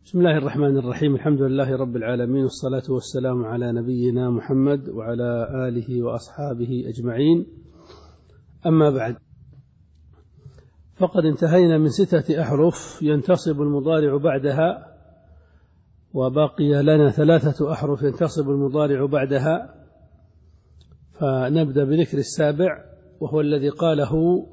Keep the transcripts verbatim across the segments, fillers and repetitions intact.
بسم الله الرحمن الرحيم. الحمد لله رب العالمين، والصلاة والسلام على نبينا محمد وعلى آله وأصحابه أجمعين. أما بعد، فقد انتهينا من ستة أحرف ينتصب المضارع بعدها، وبقي لنا ثلاثة أحرف ينتصب المضارع بعدها، فنبدأ بذكر السابع، وهو الذي قاله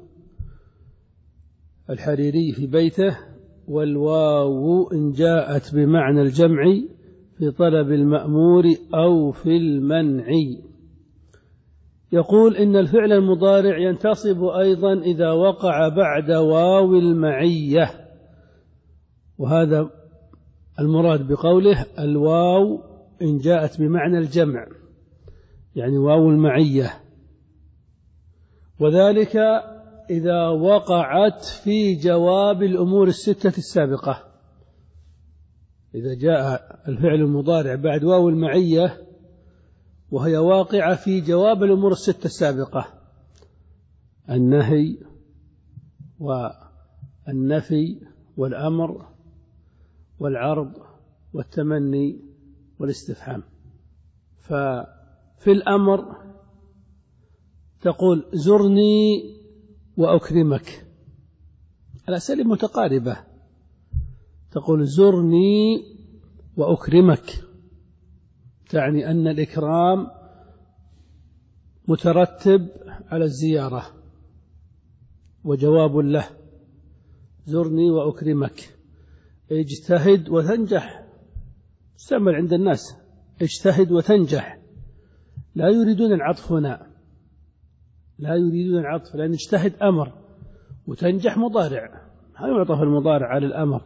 الحريري في بيته: والواو إن جاءت بمعنى الجمع في طلب المأمور أو في المنع. يقول إن الفعل المضارع ينتصب أيضا إذا وقع بعد واو المعية، وهذا المراد بقوله الواو إن جاءت بمعنى الجمع، يعني واو المعية، وذلك إذا وقعت في جواب الأمور الستة السابقة. إذا جاء الفعل المضارع بعد واو المعية وهي واقعة في جواب الأمور الستة السابقة: النهي والنفي والأمر والعرض والتمني والاستفهام. ففي الأمر تقول زرني وأكرمك، الأسئلة متقاربة، تقول زرني وأكرمك، تعني أن الإكرام مترتب على الزيارة وجواب له: زرني وأكرمك. اجتهد وتنجح، استعمل عند الناس اجتهد وتنجح، لا يريدون العطف هنا، لا يريدون العطف، لأن اجتهد أمر وتنجح مضارع، هل يعطف المضارع على الأمر؟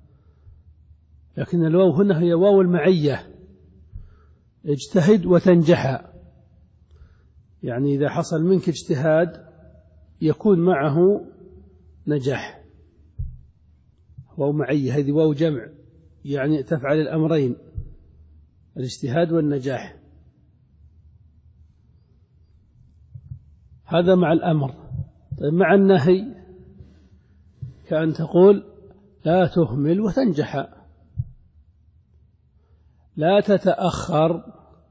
لكن الواو هنا هي واو المعية: اجتهد وتنجح، يعني إذا حصل منك اجتهاد يكون معه نجاح. واو معية هذه واو جمع، يعني تفعل الأمرين، الاجتهاد والنجاح. هذا مع الأمر. طيب مع النهي كأن تقول لا تهمل وتنجح، لا تتأخر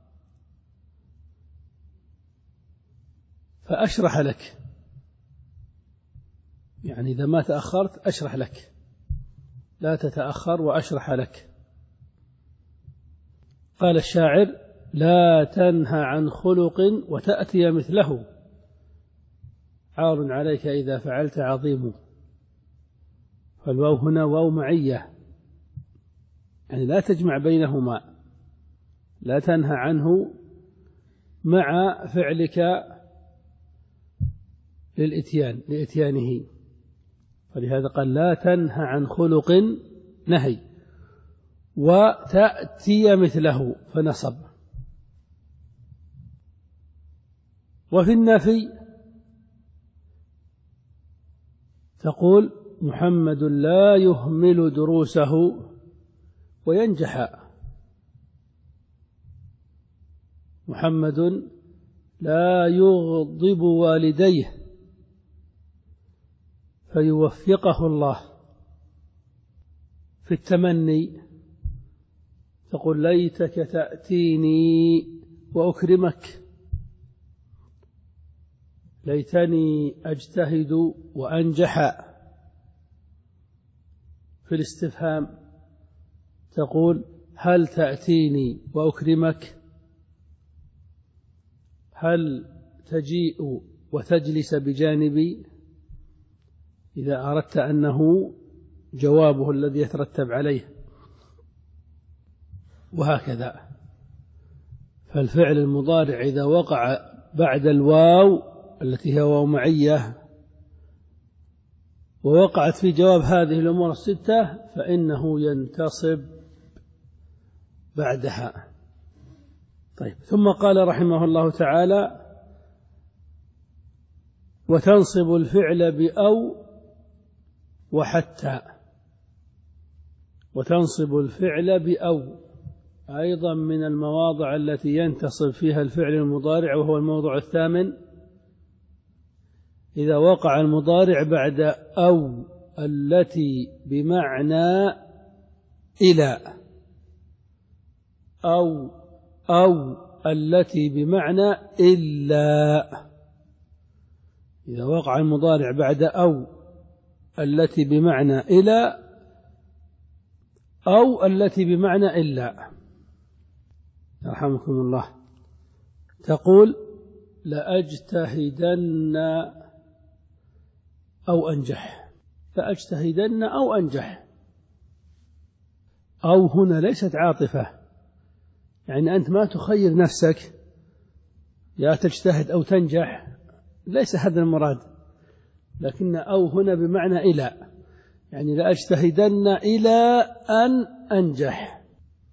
فأشرح لك، يعني إذا ما تأخرت أشرح لك، لا تتأخر وأشرح لك. قال الشاعر: لا تنهى عن خلق وتأتي مثله، عار عليك إذا فعلت عظيم. فالواو هنا واو معية، يعني لا تجمع بينهما، لا تنهى عنه مع فعلك للإتيان لإتيانه، فلهذا قال لا تنهى عن خلق نهي، وتأتي مثله فنصب. وفي النفي تقول محمد لا يهمل دروسه وينجح، محمد لا يغضب والديه فيوفقه الله. في التمني تقول ليتك تأتيني وأكرمك، ليتني أجتهد وأنجح. في الاستفهام تقول هل تأتيني وأكرمك، هل تجيء وتجلس بجانبي، إذا أردت أنه جوابه الذي يترتب عليه، وهكذا. فالفعل المضارع إذا وقع بعد الواو التي هي واو معية ووقعت في جواب هذه الأمور الستة فإنه ينتصب بعدها. طيب، ثم قال رحمه الله تعالى: وتنصب الفعل بأو وحتى. وتنصب الفعل بأو أيضا من المواضع التي ينتصب فيها الفعل المضارع، وهو الموضع الثامن: إذا وقع المضارع بعد أو التي بمعنى إلى، أو أو التي بمعنى إلا. إذا وقع المضارع بعد أو التي بمعنى إلى أو التي بمعنى إلا. رحمكم الله. تقول لأجتهدن أو أنجح، لأجتهدن أو أنجح. أو هنا ليست عاطفة، يعني أنت ما تخير نفسك يا تجتهد أو تنجح، ليس هذا المراد، لكن أو هنا بمعنى إلى، يعني لأجتهدن إلى أن أنجح،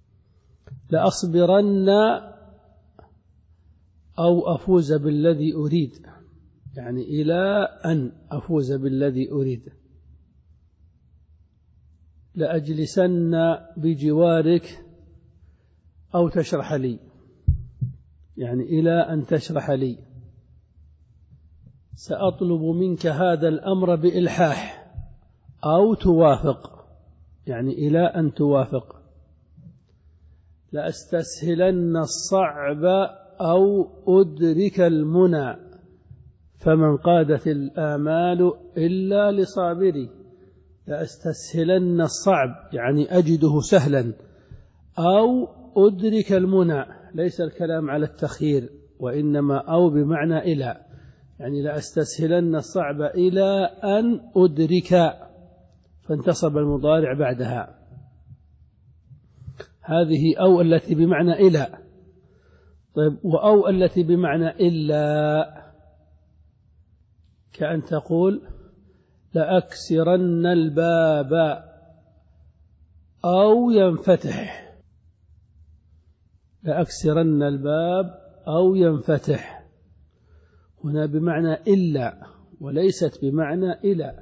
لأصبرن أو أفوز بالذي أريد، يعني إلى أن أفوز بالذي أريد. لأجلسن بجوارك أو تشرح لي، يعني إلى أن تشرح لي. سأطلب منك هذا الأمر بإلحاح أو توافق، يعني إلى أن توافق. لأستسهلن الصعب أو أدرك المنى، فمن قادت الآمال إلا لصابري. لأستسهلن الصعب يعني أجده سهلا، أو أدرك المنى، ليس الكلام على التخيير، وإنما أو بمعنى إلى، يعني لأستسهلن الصعب إلى أن أدرك، فانتصب المضارع بعدها. هذه أو التي بمعنى إلى. طيب، وأو التي بمعنى إلا، كأن تقول لأكسرن الباب أو ينفتح، لأكسرن الباب أو ينفتح. هنا بمعنى إلا وليست بمعنى إلى.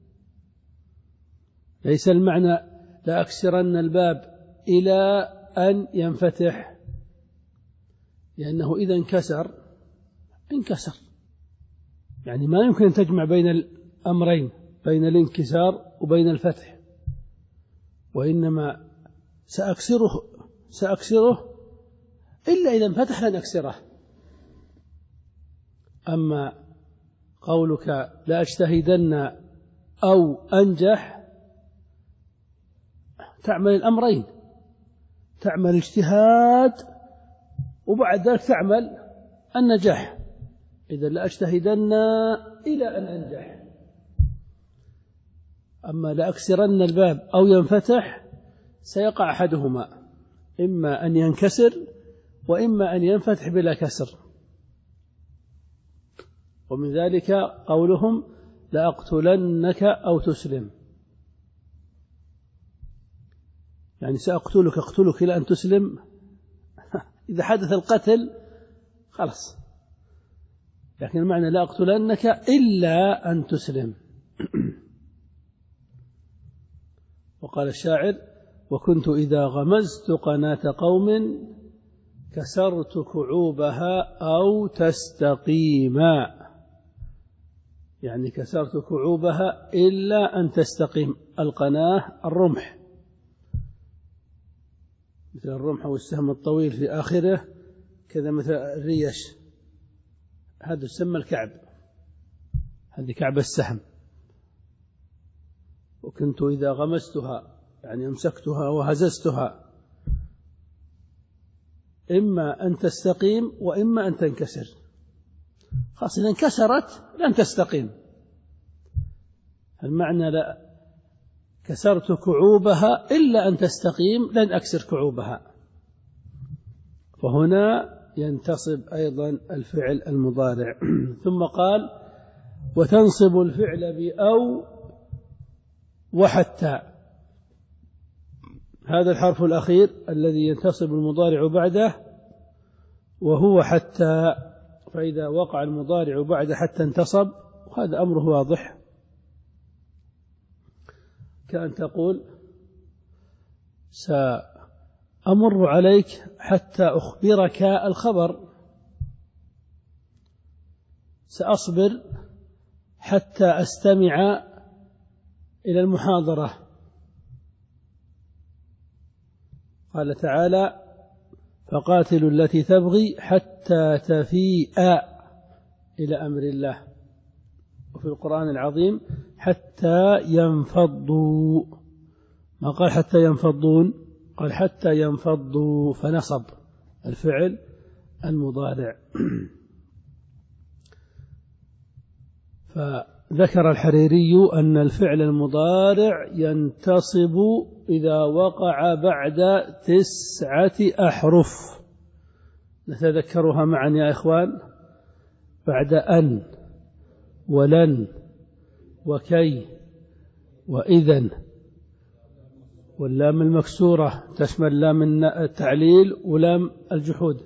ليس المعنى لأكسرن الباب إلى أن ينفتح، لأنه إذا انكسر انكسر، يعني ما يمكن أن تجمع بين الأمرين، بين الانكسار وبين الفتح، وإنما سأكسره سأكسره إلا إذا انفتح لن أكسره. أما قولك لا أجتهدن أو أنجح، تعمل الأمرين، تعمل اجتهاد وبعد ذلك تعمل النجاح. إذا لا أجتهدن إلى أن أنجح. أما لا أكسرن الباب أو ينفتح سيقع أحدهما، إما أن ينكسر وإما أن ينفتح بلا كسر. ومن ذلك قولهم لأقتلنك أو تسلم، يعني سأقتلك أقتلك إلى أن تسلم. إذا حدث القتل خلاص، لكن المعنى لا أقتلنك إلا أن تسلم. وقال الشاعر وكنت إذا غمزت قناة قوم كسرت كعوبها أو تستقيما، يعني كسرت كعوبها إلا أن تستقيم. القناة الرمح، مثل الرمح والسهم الطويل في آخره كذا، مثل الريش، هذا يسمى الكعب، هذه كعب السهم. وكنت إذا غمستها يعني أمسكتها وهززتها، إما أن تستقيم وإما أن تنكسر. خاصة إذا انكسرت لن تستقيم. المعنى لا كسرت كعوبها إلا أن تستقيم، لن أكسر كعوبها. فهنا ينتصب أيضا الفعل المضارع. ثم قال وتنصب الفعل بأو وحتى. هذا الحرف الأخير الذي ينتصب المضارع بعده وهو حتى، فإذا وقع المضارع بعد حتى انتصب، وهذا أمره واضح. كأن تقول سأمر عليك حتى أخبرك الخبر، سأصبر حتى أستمع إلى المحاضرة. قال تعالى فقاتلوا التي تبغي حتى تفيء إلى أمر الله. وفي القرآن العظيم حتى ينفضوا، ما قال حتى ينفضون، قال حتى ينفضوا فنصب الفعل المضارع. فذكر الحريري أن الفعل المضارع ينتصب إذا وقع بعد تسعة أحرف، نتذكرها معا يا إخوان: بعد أن ولن وكي وإذن، واللام المكسورة تشمل لام التعليل ولام الجحود،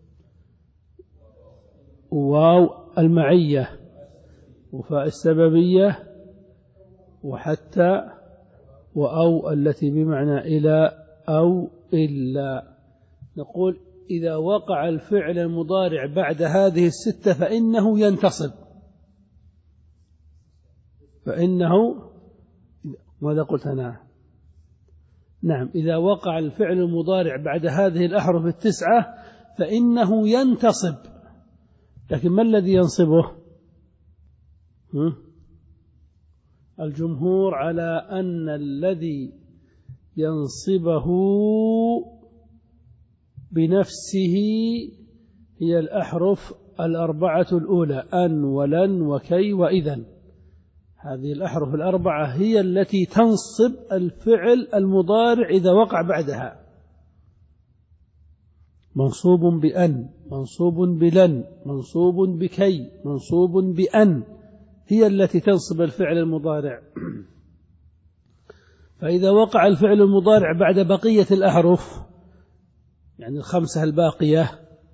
وواو المعية وفاء السببية وحتى وأو التي بمعنى إلى أو إلا. نقول إذا وقع الفعل المضارع بعد هذه الستة فإنه ينتصب، فإنه ماذا قلت أنا؟ نعم، إذا وقع الفعل المضارع بعد هذه الأحرف التسعة فإنه ينتصب. لكن ما الذي ينصبه؟ الجمهور على أن الذي ينصبه بنفسه هي الأحرف الأربعة الأولى: أن ولن وكي وإذن. هذه الأحرف الأربعة هي التي تنصب الفعل المضارع إذا وقع بعدها، منصوب بأن، منصوب بلن، منصوب بكي، منصوب بأن، هي التي تنصب الفعل المضارع. فإذا وقع الفعل المضارع بعد بقية الأحرف، يعني الخمسة الباقية،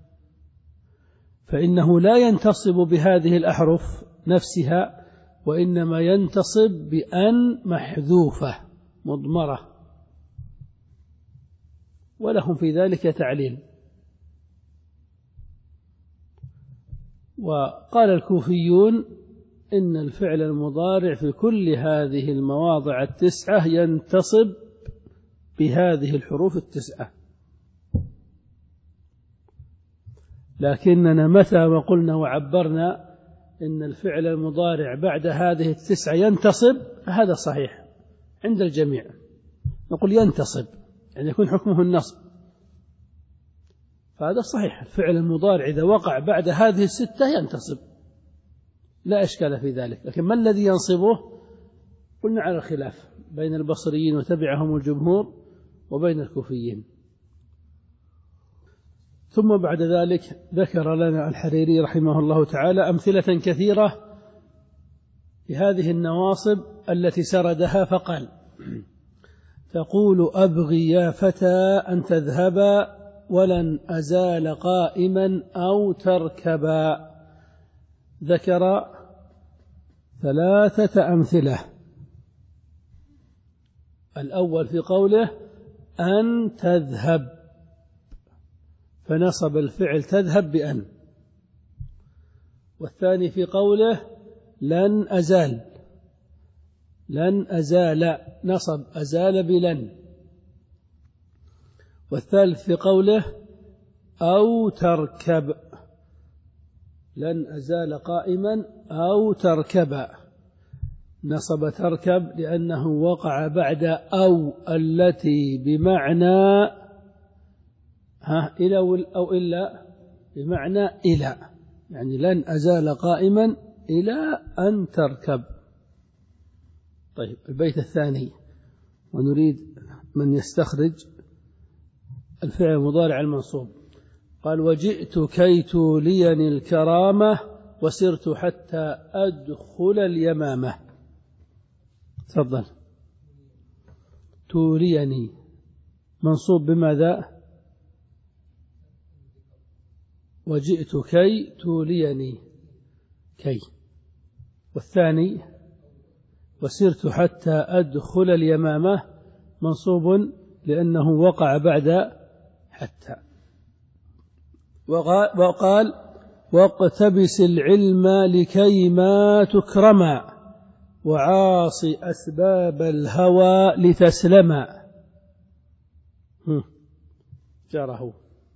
فإنه لا ينتصب بهذه الأحرف نفسها، وإنما ينتصب بأن محذوفة مضمرة، ولهم في ذلك تعليل. وقال الكوفيون إن الفعل المضارع في كل هذه المواضع التسعة ينتصب بهذه الحروف التسعة، لكننا متى ما قلنا وعبرنا إن الفعل المضارع بعد هذه التسعة ينتصب، هذا صحيح عند الجميع، نقول ينتصب يعني يكون حكمه النصب، فهذا صحيح. الفعل المضارع إذا وقع بعد هذه الستة ينتصب، لا إشكال في ذلك. لكن ما الذي ينصبه؟ قلنا على الخلاف بين البصريين وتبعهم الجمهور وبين الكوفيين. ثم بعد ذلك ذكر لنا الحريري رحمه الله تعالى أمثلة كثيرة لهذه النواصب التي سردها، فقال: تقول أبغي يا فتى أن تذهبا ولن أزال قائما أو تركبا. ذكر ثلاثة أمثلة. الأول في قوله أن تذهب، فنصب الفعل تذهب بأن. والثاني في قوله لن أزال، لن أزال نصب أزال بلن. والثالث في قوله أو تركب، لن أزال قائما أو تركبا، نصب تركب لأنه وقع بعد أو التي بمعنى ها إلى أو إلا، بمعنى إلى، يعني لن أزال قائما إلى أن تركب. طيب البيت الثاني، ونريد من يستخرج الفعل المضارع المنصوب. قال: وجئت كي توليني الكرامة وسرت حتى أدخل اليمامة. تفضل. توليني منصوب بماذا؟ وجئت كي توليني، كي. والثاني وسرت حتى أدخل اليمامة منصوب لأنه وقع بعد حتى. وقال: واقتبس العلم لكي ما تكرما وعاص أسباب الهوى لتسلما. جاره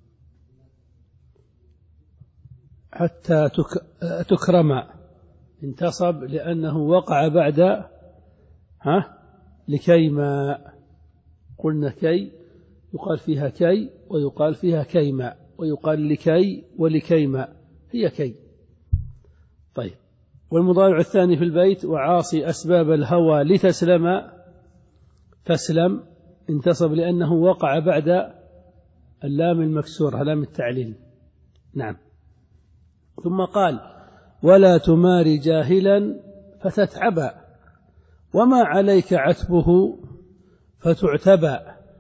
حتى تكرم انتصب لأنه وقع بعد ها لكيما. قلنا كي يقال فيها كي ويقال فيها كيما ويقال لكي ولكيما، هي كي. طيب، والمضارع الثاني في البيت وعاصي أسباب الهوى لتسلم، تسلم انتصب لأنه وقع بعد اللام المكسورة لام التعليل. نعم. ثم قال ولا تماري جاهلا فتتعبى وما عليك عتبه فتعتبى.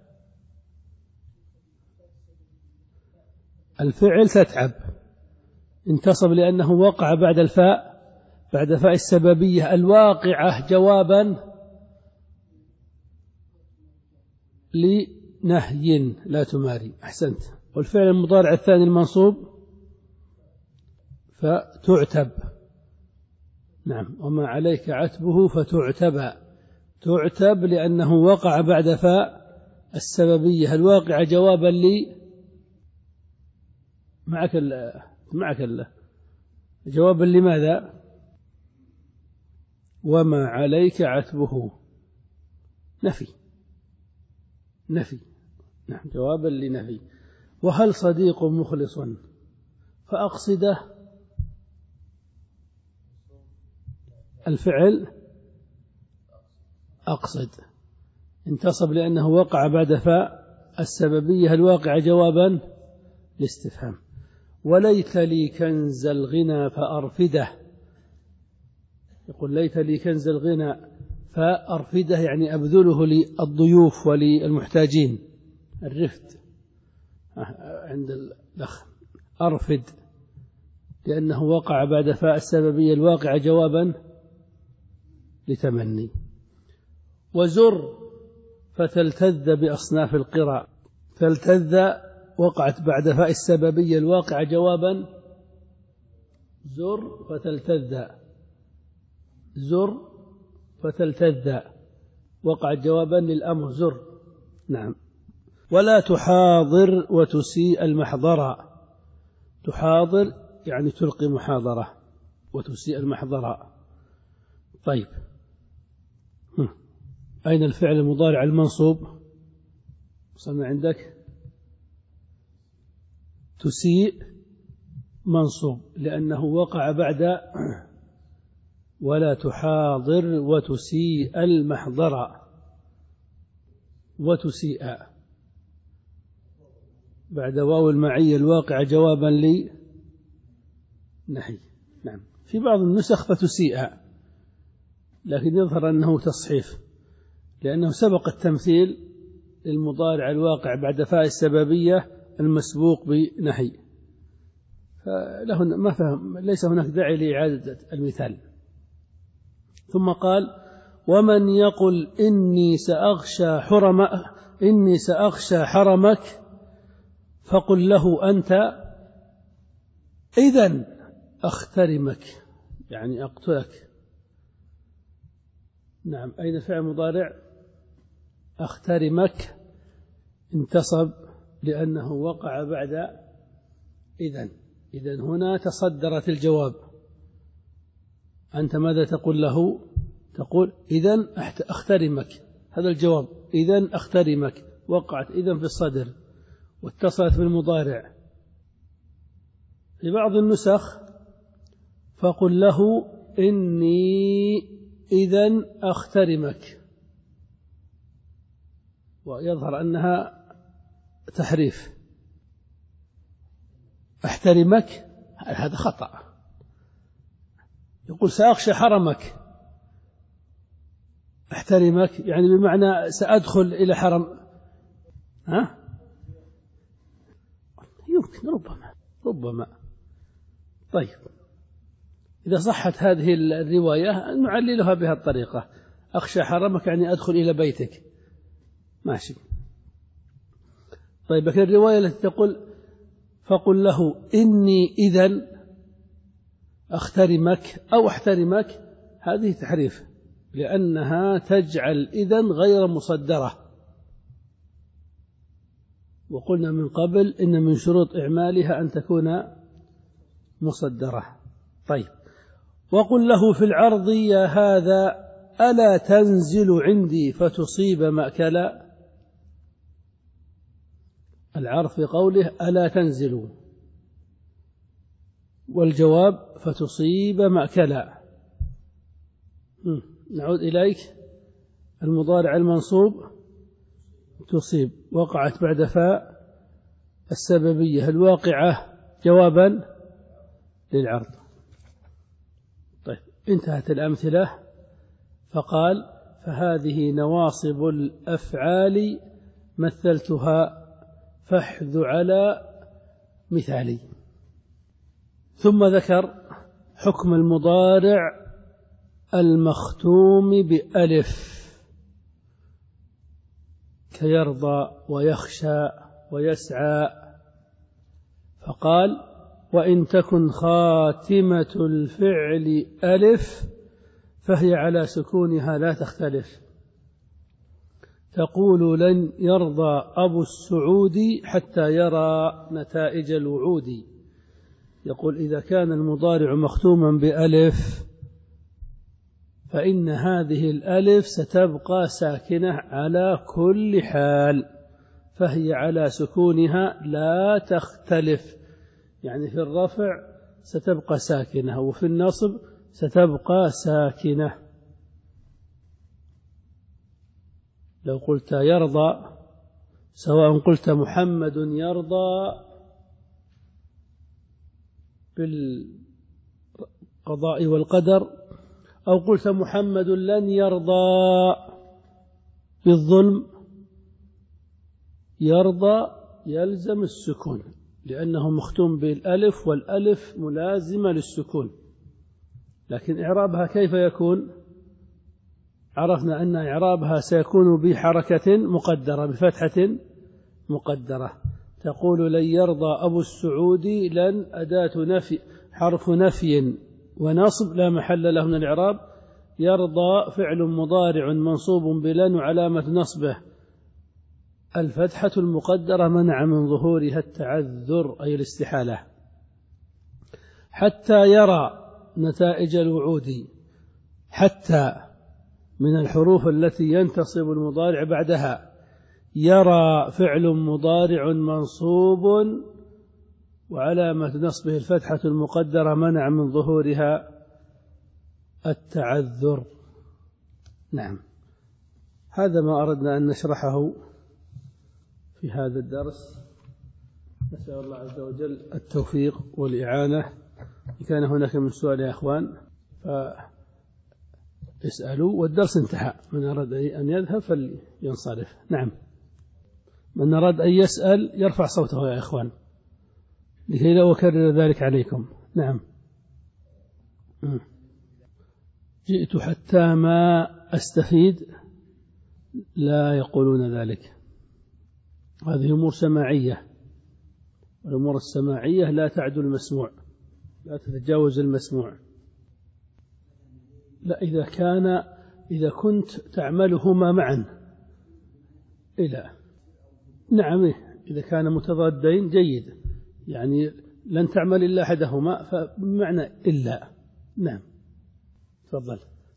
الفعل تتعب انتصب لأنه وقع بعد الفاء بعد فاء السببية الواقعة جوابا لنهي لا تماري. أحسنت. والفعل المضارع الثاني المنصوب فتعتب. نعم. وما عليك عتبه فتعتبى، تعتب لأنه وقع بعد فاء السببية الواقعة جوابا لي معك ال معك ال جوابا لماذا؟ وما عليك عتبه نفي، نفي. نعم، جوابا لنفي. وهل صديق مخلص فأقصده، الفعل أقصد انتصب لأنه وقع بعد فاء السببية الواقعة جوابا لاستفهام. وليت لي كنز الغنى فأرفده، يقول ليت لي كنز الغنى فأرفده يعني أبذله للضيوف وللمحتاجين. الرفد عند الأخ أرفد لأنه وقع بعد فاء السببية الواقعة جوابا لتمني. وزر فتلتذ بأصناف القراء، تلتذ وقعت بعد فاء السببية الواقعة جوابا زر فتلتذ، زر فتلتذ وقعت جوابا للأمر زر. نعم. ولا تحاضر وتسيء المحضرة، تحاضر يعني تلقي محاضرة وتسيء المحضرة. طيب، أين الفعل المضارع المنصوب؟ وصلنا عندك تسيء منصوب لأنه وقع بعد ولا تحاضر وتسيء المحضرة، وتسيء بعد واو المعية الواقع جوابا لنهي. نعم. في بعض النسخ فتسيء، لكن يظهر أنه تصحيف لأنه سبق التمثيل للمضارع الواقع بعد فاء السببية المسبوق بنهي، فله ما فهم، ليس هناك داعي لإعادة المثال. ثم قال ومن يقل إني سأغشى حرم إني سأغشى حرمك فقل له أنت إذن أخترمك يعني أقتلك. نعم. أين فعل مضارع أخترمك انتصب لأنه وقع بعد إذن. إذن هنا تصدرت الجواب. أنت ماذا تقول له؟ تقول إذن أخترمك، هذا الجواب. إذن أخترمك وقعت إذن في الصدر واتصلت بالمضارع. في بعض النسخ فقل له إني إذن أخترمك، ويظهر أنها تحريف. أحترمك هذا خطأ، يقول سأخشى حرمك، أحترمك يعني بمعنى سأدخل إلى حرم. ها؟ يمكن، ربما ربما طيب، إذا صحت هذه الرواية نعللها بهذه الطريقة، أخشى حرمك يعني أدخل إلى بيتك، ماشي. طيب، لكن الرواية التي تقول فقل له إني إذن أخترمك أو أحترمك هذه تحريف، لأنها تجعل إذن غير مصدرة. وقلنا من قبل إن من شروط إعمالها أن تكون مصدرة. طيب، وقل له في العرض يا هذا ألا تنزل عندي فتصيب مأكلا. العرض في قوله ألا تنزل، والجواب فتصيب مأكلا. نعود إليك. المضارع المنصوب تصيب وقعت بعد فاء السببية الواقعة جوابا للعرض. طيب، انتهت الأمثلة. فقال فهذه نواصب الأفعال مثلتها فاحذ على مثالي. ثم ذكر حكم المضارع المختوم بألف كيرضى ويخشى ويسعى. فقال وإن تكن خاتمة الفعل ألف فهي على سكونها لا تختلف. تقول لن يرضى أبو السعود حتى يرى نتائج الوعود. يقول إذا كان المضارع مختوما بألف فإن هذه الألف ستبقى ساكنة على كل حال، فهي على سكونها لا تختلف. يعني في الرفع ستبقى ساكنة وفي النصب ستبقى ساكنة. لو قلت يرضى، سواء قلت محمد يرضى بالقضاء والقدر أو قلت محمد لن يرضى بالظلم، يرضى يلزم السكون لأنه مختوم بالألف، والألف ملازمة للسكون. لكن إعرابها كيف يكون؟ عرفنا أن إعرابها سيكون بحركة مقدرة بفتحة مقدرة. تقول لن يرضى أبو السعود، لن أداة نفي حرف نفي ونصب لا محل له من الإعراب. يرضى فعل مضارع منصوب بلن وعلامة نصبه الفتحة المقدرة منع من ظهورها التعذر أي الاستحالة. حتى يرى نتائج الوعود، حتى من الحروف التي ينتصب المضارع بعدها. يرى فعل مضارع منصوب وعلامة نصبه الفتحة المقدرة منع من ظهورها التعذر. نعم، هذا ما أردنا أن نشرحه في هذا الدرس. نسأل الله عز وجل التوفيق والإعانة. إن كان هناك من سؤال يا أخوان فاسألوا، والدرس انتهى. من أراد أن يذهب فلينصرف. نعم، من أراد أن يسأل يرفع صوته يا أخوان لكي لا أكرر ذلك عليكم. نعم. جئت حتى ما أستفيد، لا يقولون ذلك. هذه أمور سماعية، والأمور السماعية لا تعدو المسموع، لا تتجاوز المسموع. لا، إذا كان إذا كنت تعملهما معا إلى نعم، إذا كان متضادين جيد، يعني لن تعمل إلا أحدهما فبمعنى إلا. نعم، تفضل.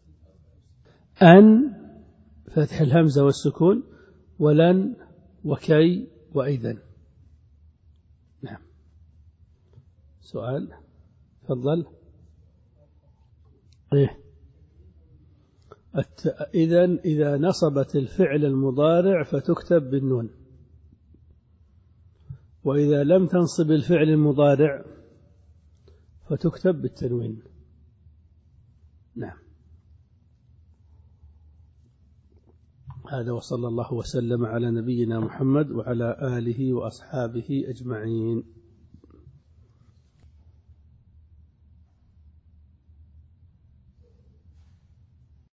أن فتح الهمزة والسكون، ولن وكي وإذن. نعم، سؤال تفضل. إيه إذن إذا نصبت الفعل المضارع فتكتب بالنون، وإذا لم تنصب الفعل المضارع فتكتب بالتنوين. نعم، هذا وصلى الله وسلم على نبينا محمد وعلى آله وأصحابه أجمعين.